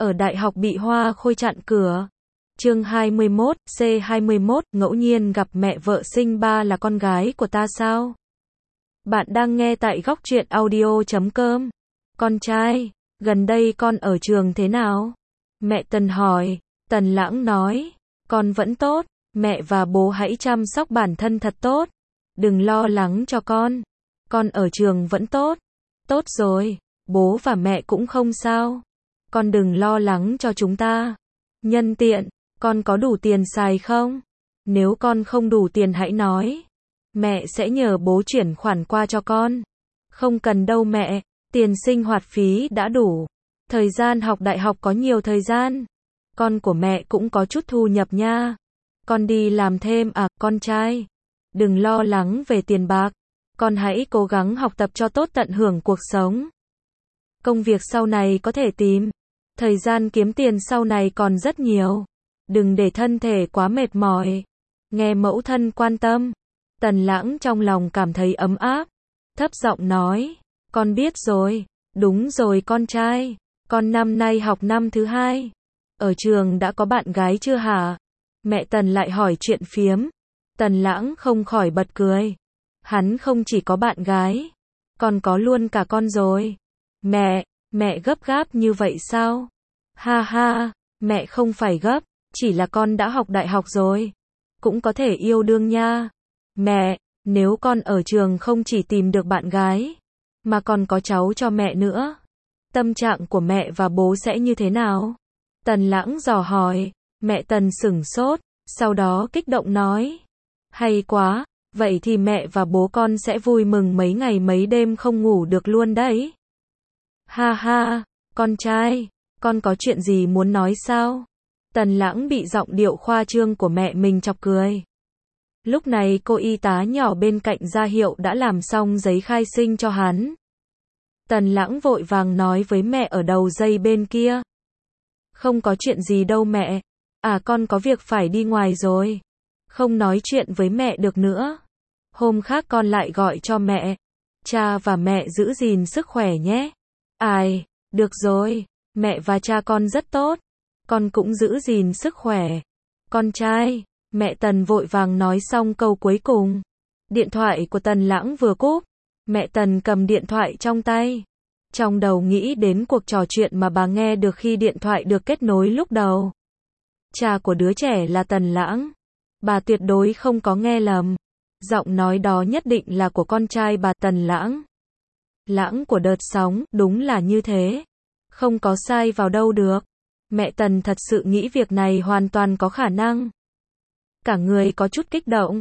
ở đại học bị Hoa Khôi chặn cửa. Chương 21, C21, ngẫu nhiên gặp mẹ vợ sinh ba là con gái của ta sao? Bạn đang nghe tại góc truyện audio.com. Con trai, gần đây con ở trường thế nào? Mẹ Tần hỏi. Tần Lãng nói, con vẫn tốt, mẹ và bố hãy chăm sóc bản thân thật tốt. Đừng lo lắng cho con ở trường vẫn tốt. Tốt rồi, bố và mẹ cũng không sao. Con đừng lo lắng cho chúng ta. Nhân tiện, con có đủ tiền xài không? Nếu con không đủ tiền hãy nói. Mẹ sẽ nhờ bố chuyển khoản qua cho con. Không cần đâu mẹ, tiền sinh hoạt phí đã đủ. Thời gian học đại học có nhiều thời gian. Con của mẹ cũng có chút thu nhập nha. Con đi làm thêm à, con trai? Đừng lo lắng về tiền bạc. Con hãy cố gắng học tập cho tốt tận hưởng cuộc sống. Công việc sau này có thể tìm. Thời gian kiếm tiền sau này còn rất nhiều. Đừng để thân thể quá mệt mỏi. Nghe mẫu thân quan tâm. Tần Lãng trong lòng cảm thấy ấm áp. Thấp giọng nói. Con biết rồi. Đúng rồi con trai. Con năm nay học năm thứ 2. Ở trường đã có bạn gái chưa hả? Mẹ Tần lại hỏi chuyện phiếm. Tần Lãng không khỏi bật cười. Hắn không chỉ có bạn gái. Còn có luôn cả con rồi. Mẹ gấp gáp như vậy sao? Ha ha, mẹ không phải gấp. Chỉ là con đã học đại học rồi. Cũng có thể yêu đương nha. Mẹ, nếu con ở trường không chỉ tìm được bạn gái, mà còn có cháu cho mẹ nữa, tâm trạng của mẹ và bố sẽ như thế nào? Tần Lãng dò hỏi. Mẹ Tần sửng sốt, sau đó kích động nói. Hay quá, vậy thì mẹ và bố con sẽ vui mừng mấy ngày mấy đêm không ngủ được luôn đấy. Ha ha, con trai, con có chuyện gì muốn nói sao? Tần Lãng bị giọng điệu khoa trương của mẹ mình chọc cười. Lúc này cô y tá nhỏ bên cạnh ra hiệu đã làm xong giấy khai sinh cho hắn. Tần Lãng vội vàng nói với mẹ ở đầu dây bên kia. Không có chuyện gì đâu mẹ. À con có việc phải đi ngoài rồi. Không nói chuyện với mẹ được nữa. Hôm khác con lại gọi cho mẹ. Cha và mẹ giữ gìn sức khỏe nhé. Ai, được rồi. Mẹ và cha con rất tốt. Con cũng giữ gìn sức khỏe. Con trai. Mẹ Tần vội vàng nói xong câu cuối cùng. Điện thoại của Tần Lãng vừa cúp. Mẹ Tần cầm điện thoại trong tay. Trong đầu nghĩ đến cuộc trò chuyện mà bà nghe được khi điện thoại được kết nối lúc đầu. Cha của đứa trẻ là Tần Lãng. Bà tuyệt đối không có nghe lầm. Giọng nói đó nhất định là của con trai bà Tần Lãng. Lãng của đợt sóng, đúng là như thế. Không có sai vào đâu được. Mẹ Tần thật sự nghĩ việc này hoàn toàn có khả năng. Cả người có chút kích động.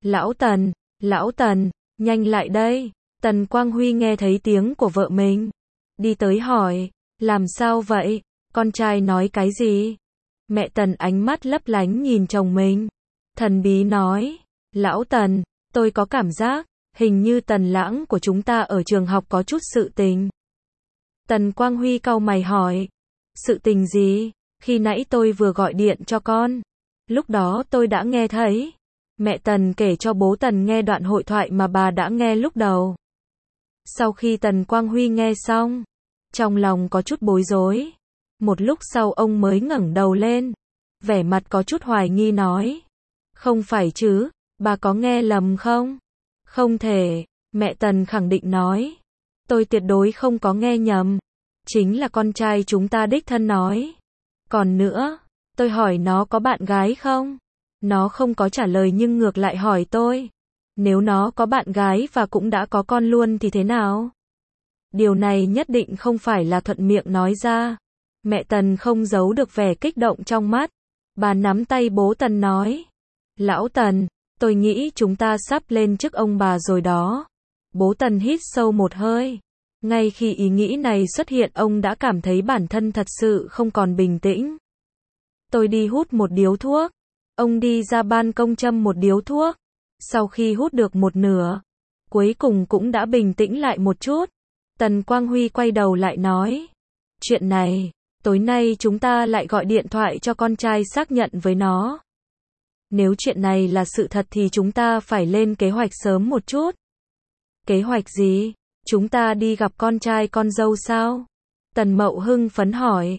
Lão Tần, nhanh lại đây. Tần Quang Huy nghe thấy tiếng của vợ mình. Đi tới hỏi, làm sao vậy? Con trai nói cái gì? Mẹ Tần ánh mắt lấp lánh nhìn chồng mình. Thần bí nói, Lão Tần, tôi có cảm giác, hình như Tần Lãng của chúng ta ở trường học có chút sự tình. Tần Quang Huy cau mày hỏi, sự tình gì? Khi nãy tôi vừa gọi điện cho con. Lúc đó tôi đã nghe thấy. Mẹ Tần kể cho bố Tần nghe đoạn hội thoại mà bà đã nghe lúc đầu. Sau khi Tần Quang Huy nghe xong, trong lòng có chút bối rối. Một lúc sau ông mới ngẩng đầu lên. Vẻ mặt có chút hoài nghi nói. Không phải chứ, bà có nghe lầm không? Không thể, mẹ Tần khẳng định nói. Tôi tuyệt đối không có nghe nhầm. Chính là con trai chúng ta đích thân nói. Còn nữa, tôi hỏi nó có bạn gái không? Nó không có trả lời nhưng ngược lại hỏi tôi. Nếu nó có bạn gái và cũng đã có con luôn thì thế nào? Điều này nhất định không phải là thuận miệng nói ra. Mẹ Tần không giấu được vẻ kích động trong mắt. Bà nắm tay bố Tần nói. Lão Tần, tôi nghĩ chúng ta sắp lên chức ông bà rồi đó. Bố Tần hít sâu một hơi. Ngay khi ý nghĩ này xuất hiện ông đã cảm thấy bản thân thật sự không còn bình tĩnh. Tôi đi hút một điếu thuốc. Ông đi ra ban công châm một điếu thuốc. Sau khi hút được một nửa, cuối cùng cũng đã bình tĩnh lại một chút. Tần Quang Huy quay đầu lại nói. Chuyện này, tối nay chúng ta lại gọi điện thoại cho con trai xác nhận với nó. Nếu chuyện này là sự thật thì chúng ta phải lên kế hoạch sớm một chút. Kế hoạch gì? Chúng ta đi gặp con trai con dâu sao? Tần Mậu hưng phấn hỏi.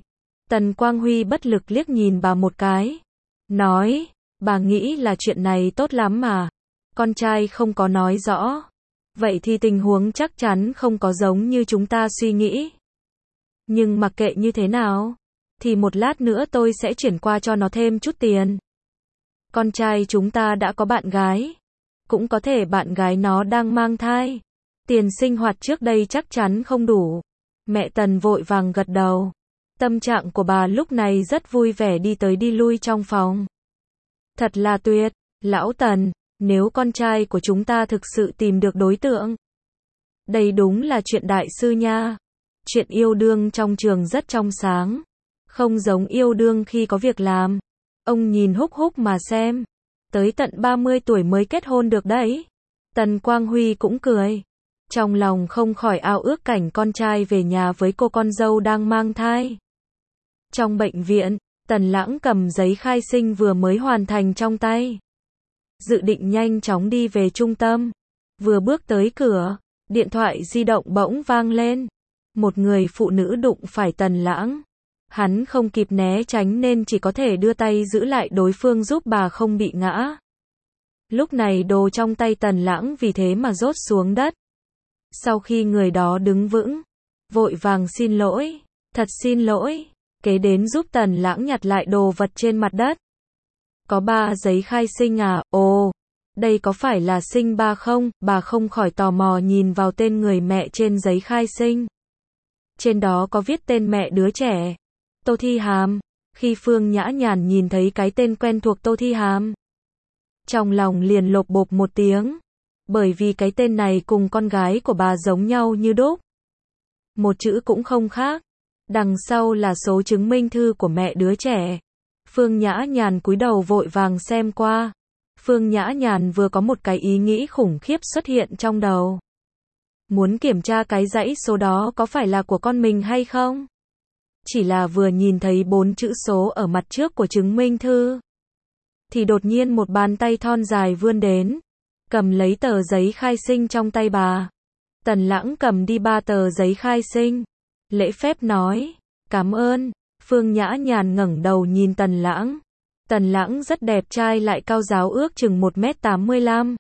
Tần Quang Huy bất lực liếc nhìn bà một cái. Nói, bà nghĩ là chuyện này tốt lắm mà. Con trai không có nói rõ. Vậy thì tình huống chắc chắn không có giống như chúng ta suy nghĩ. Nhưng mặc kệ như thế nào, thì một lát nữa tôi sẽ chuyển qua cho nó thêm chút tiền. Con trai chúng ta đã có bạn gái. Cũng có thể bạn gái nó đang mang thai. Tiền sinh hoạt trước đây chắc chắn không đủ. Mẹ Tần vội vàng gật đầu. Tâm trạng của bà lúc này rất vui vẻ đi tới đi lui trong phòng. Thật là tuyệt, lão Tần, nếu con trai của chúng ta thực sự tìm được đối tượng. Đây đúng là chuyện đại sư nha. Chuyện yêu đương trong trường rất trong sáng. Không giống yêu đương khi có việc làm. Ông nhìn Húc Húc mà xem. Tới tận 30 tuổi mới kết hôn được đấy. Tần Quang Huy cũng cười. Trong lòng không khỏi ao ước cảnh con trai về nhà với cô con dâu đang mang thai. Trong bệnh viện, Tần Lãng cầm giấy khai sinh vừa mới hoàn thành trong tay. Dự định nhanh chóng đi về trung tâm. Vừa bước tới cửa, điện thoại di động bỗng vang lên. Một người phụ nữ đụng phải Tần Lãng. Hắn không kịp né tránh nên chỉ có thể đưa tay giữ lại đối phương giúp bà không bị ngã. Lúc này đồ trong tay Tần Lãng vì thế mà rốt xuống đất. Sau khi người đó đứng vững, vội vàng xin lỗi, thật xin lỗi, kế đến giúp Tần Lãng nhặt lại đồ vật trên mặt đất. Có 3 giấy khai sinh à? Ồ, đây có phải là sinh 3 không? Bà không khỏi tò mò nhìn vào tên người mẹ trên giấy khai sinh. Trên đó có viết tên mẹ đứa trẻ. Tô Thi Hàm. Khi Phương Nhã Nhàn nhìn thấy cái tên quen thuộc Tô Thi Hàm, trong lòng liền lộp bộp một tiếng. Bởi vì cái tên này cùng con gái của bà giống nhau như đúc. Một chữ cũng không khác. Đằng sau là số chứng minh thư của mẹ đứa trẻ. Phương Nhã Nhàn cúi đầu vội vàng xem qua. Phương Nhã Nhàn vừa có một cái ý nghĩ khủng khiếp xuất hiện trong đầu. Muốn kiểm tra cái dãy số đó có phải là của con mình hay không? Chỉ là vừa nhìn thấy 4 chữ số ở mặt trước của chứng minh thư, thì đột nhiên một bàn tay thon dài vươn đến, cầm lấy tờ giấy khai sinh trong tay bà. Tần Lãng cầm đi 3 tờ giấy khai sinh. Lễ phép nói, cảm ơn. Phương Nhã Nhàn ngẩng đầu nhìn Tần Lãng. Tần Lãng rất đẹp trai lại cao ráo ước chừng 1m85.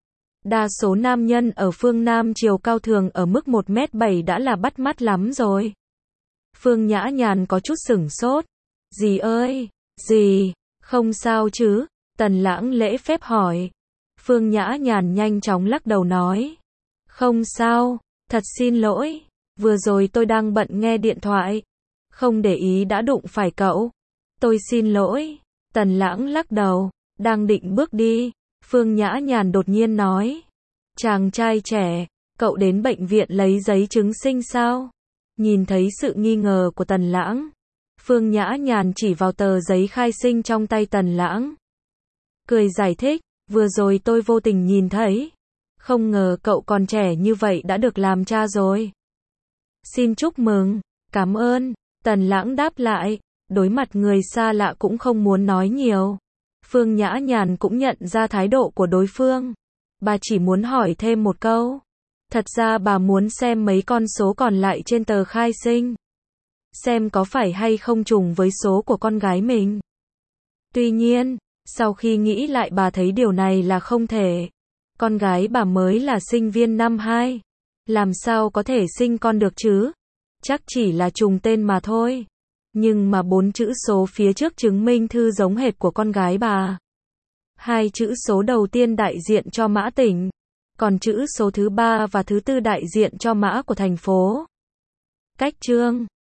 Đa số nam nhân ở phương Nam chiều cao thường ở mức 1m7 đã là bắt mắt lắm rồi. Phương Nhã Nhàn có chút sửng sốt. Dì ơi, dì, không sao chứ? Tần Lãng lễ phép hỏi. Phương Nhã Nhàn nhanh chóng lắc đầu nói. Không sao, thật xin lỗi. Vừa rồi tôi đang bận nghe điện thoại. Không để ý đã đụng phải cậu. Tôi xin lỗi. Tần Lãng lắc đầu, đang định bước đi. Phương Nhã Nhàn đột nhiên nói. Chàng trai trẻ, cậu đến bệnh viện lấy giấy chứng sinh sao? Nhìn thấy sự nghi ngờ của Tần Lãng, Phương Nhã Nhàn chỉ vào tờ giấy khai sinh trong tay Tần Lãng. Cười giải thích, vừa rồi tôi vô tình nhìn thấy. Không ngờ cậu còn trẻ như vậy đã được làm cha rồi. Xin chúc mừng, cảm ơn. Tần Lãng đáp lại, đối mặt người xa lạ cũng không muốn nói nhiều. Phương Nhã Nhàn cũng nhận ra thái độ của đối phương. Bà chỉ muốn hỏi thêm một câu. Thật ra bà muốn xem mấy con số còn lại trên tờ khai sinh. Xem có phải hay không trùng với số của con gái mình. Tuy nhiên, sau khi nghĩ lại bà thấy điều này là không thể. Con gái bà mới là sinh viên năm 2. Làm sao có thể sinh con được chứ? Chắc chỉ là trùng tên mà thôi. Nhưng mà 4 chữ số phía trước chứng minh thư giống hệt của con gái bà. 2 chữ số đầu tiên đại diện cho mã tỉnh. Còn chữ số thứ 3 và thứ 4 đại diện cho mã của thành phố. Cách chương